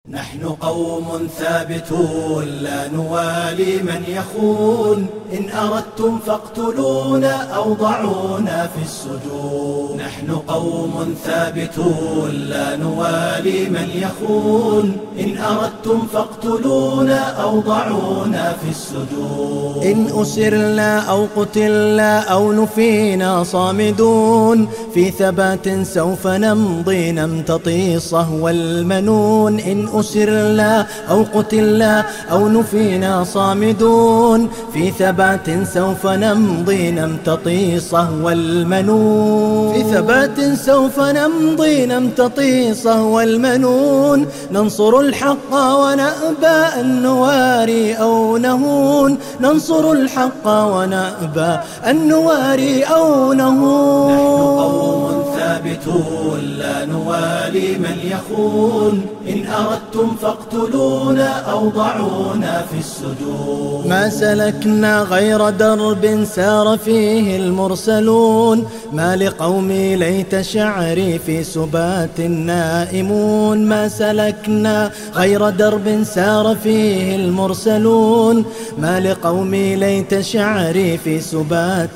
نحن قوم ثابتون لا نوالي من يخون، إن أردتم فاقتلونا أو ضعونا في السجون. نحن قوم ثابتون لا نوالي من يخون، إن أردتم فاقتلونا أو ضعونا في السجون. إن أسرنا أو قتلنا أو نفينا صامدون، في ثبات سوف نمضي نمتطي صهو المنون. إن أسرنا أو قتلنا أو نفينا صامدون، في ثبات سوف نمضي نمتطي صهو المنون. في ثبات سوف نمضي نمتطي صهو المنون، ننصر الحق ونأبى أن نواري أو نهون. ننصر الحق ونأبى أن نواري أو نهون. نحن قوم ثابتون لا نوالي من يخون، إن أردتم فاقتلونا أو ضعونا في السجون. ما سلكنا غير درب سار فيه المرسلون، ما لقومي ليت شعري في سبات نائمون. ما سلكنا غير درب سار فيه المرسلون، ما لقومي ليت شعري في سبات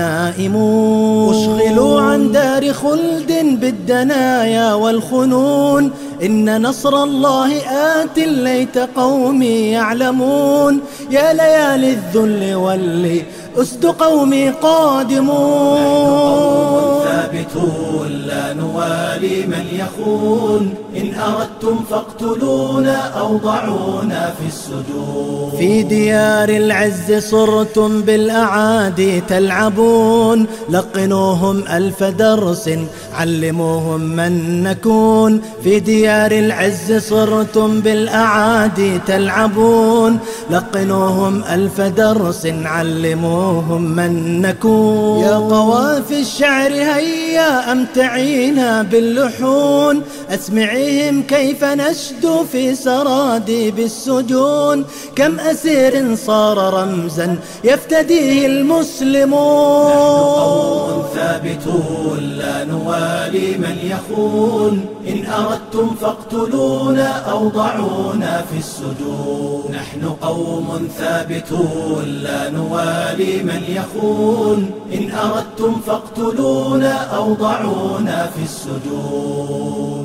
نائمون. أشغلوا عن دار خلد بالدنايا والخنون، إن نصر الله آت ليت قومي يعلمون. يا ليالي الذل واللي أسد قومي قادمون. نحن قوم ثابتون لا نوالي من يخون، إن أردتم فاقتلونا أو ضعونا في السجون. في ديار العز صرتم بالأعادي تلعبون، لقنوهم ألف درس علموهم من نكون. في ديار العز صرتم بالأعادي تلعبون، لقنوهم ألف درس علموهم من نكون. يا قوافي الشعر هيا أمتعينا باللحون، أسمعيهم كيف نشدو في سراديب السجون. كم أسير صار رمزا يفتديه المسلمون. نحن قوم ثابتون لا نوالي من يخون، إن أردتم فاقتلونا أو ضعونا في السجون. نحن قوم ثابتون لا نوالي من يخون، إن أردتم فاقتلونا أو ضعونا في السجون.